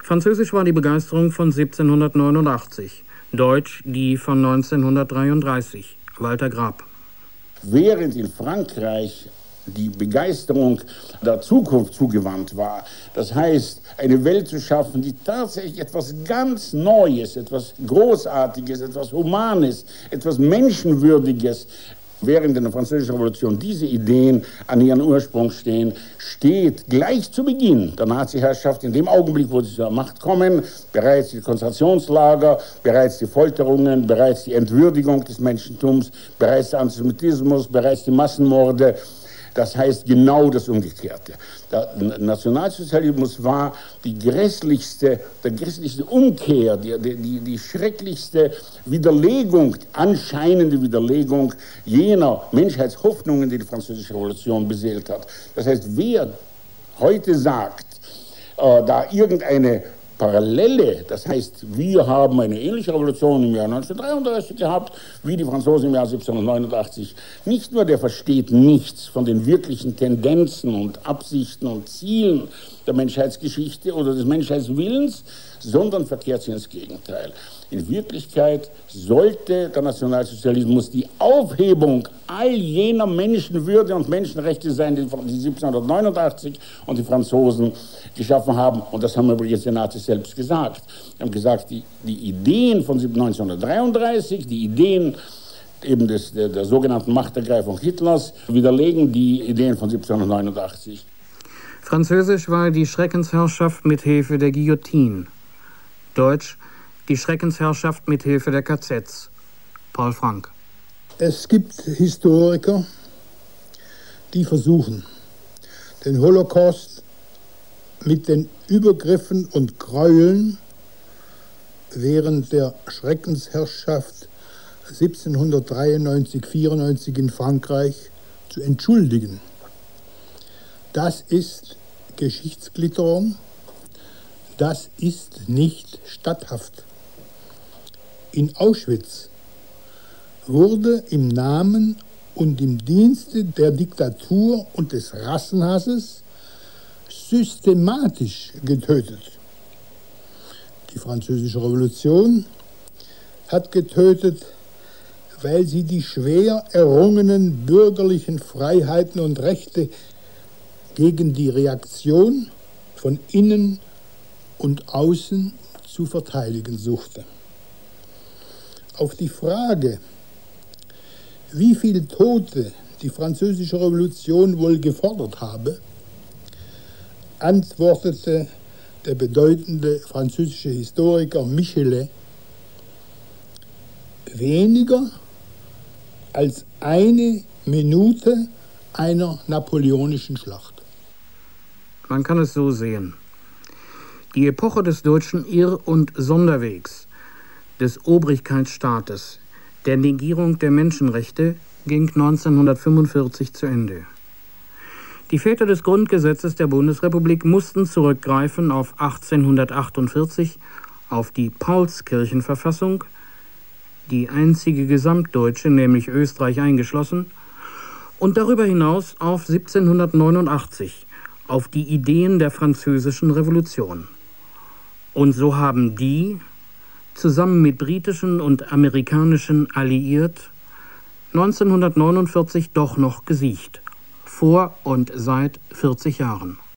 Französisch war die Begeisterung von 1789, Deutsch die von 1933. Walter Grab. Während in Frankreich die Begeisterung der Zukunft zugewandt war, das heißt, eine Welt zu schaffen, die tatsächlich etwas ganz Neues, etwas Großartiges, etwas Humanes, etwas Menschenwürdiges, während in der Französischen Revolution diese Ideen an ihren Ursprung stehen, steht gleich zu Beginn der Nazi-Herrschaft, in dem Augenblick, wo sie zur Macht kommen, bereits die Konzentrationslager, bereits die Folterungen, bereits die Entwürdigung des Menschentums, bereits der Antisemitismus, bereits die Massenmorde. Das heißt genau das Umgekehrte. Der Nationalsozialismus war die grässlichste Umkehr, die schrecklichste Widerlegung, anscheinende Widerlegung jener Menschheitshoffnungen, die die Französische Revolution beseelt hat. Das heißt, wer heute sagt, da irgendeine Parallele, das heißt, wir haben eine ähnliche Revolution im Jahr 1933 gehabt, wie die Franzosen im Jahr 1789. Nicht nur der versteht nichts von den wirklichen Tendenzen und Absichten und Zielen der Menschheitsgeschichte oder des Menschheitswillens, sondern verkehrt sich ins Gegenteil. In Wirklichkeit sollte der Nationalsozialismus die Aufhebung all jener Menschenwürde und Menschenrechte sein, die 1789 und die Franzosen geschaffen haben. Und das haben übrigens die Nazis selbst gesagt. Sie haben gesagt, die Ideen von 1933, die Ideen eben der sogenannten Machtergreifung Hitlers, widerlegen die Ideen von 1789. Französisch war die Schreckensherrschaft mit Hilfe der Guillotine. Deutsch die Schreckensherrschaft mit Hilfe der KZs. Paul Frank. Es gibt Historiker, die versuchen, den Holocaust mit den Übergriffen und Gräueln während der Schreckensherrschaft 1793-94 in Frankreich zu entschuldigen. Das ist Geschichtsklitterung, das ist nicht statthaft. In Auschwitz wurde im Namen und im Dienste der Diktatur und des Rassenhasses systematisch getötet. Die Französische Revolution hat getötet, weil sie die schwer errungenen bürgerlichen Freiheiten und Rechte gegen die Reaktion von innen und außen zu verteidigen suchte. Auf die Frage, wie viele Tote die Französische Revolution wohl gefordert habe, antwortete der bedeutende französische Historiker Michelet: weniger als eine Minute einer napoleonischen Schlacht. Man kann es so sehen. Die Epoche des deutschen Irr- und Sonderwegs, des Obrigkeitsstaates, der Negierung der Menschenrechte ging 1945 zu Ende. Die Väter des Grundgesetzes der Bundesrepublik mussten zurückgreifen auf 1848, auf die Paulskirchenverfassung, die einzige gesamtdeutsche, nämlich Österreich eingeschlossen, und darüber hinaus auf 1789, auf die Ideen der Französischen Revolution. Und so haben die, zusammen mit britischen und amerikanischen Alliiert, 1949 doch noch gesiegt, vor und seit 40 Jahren.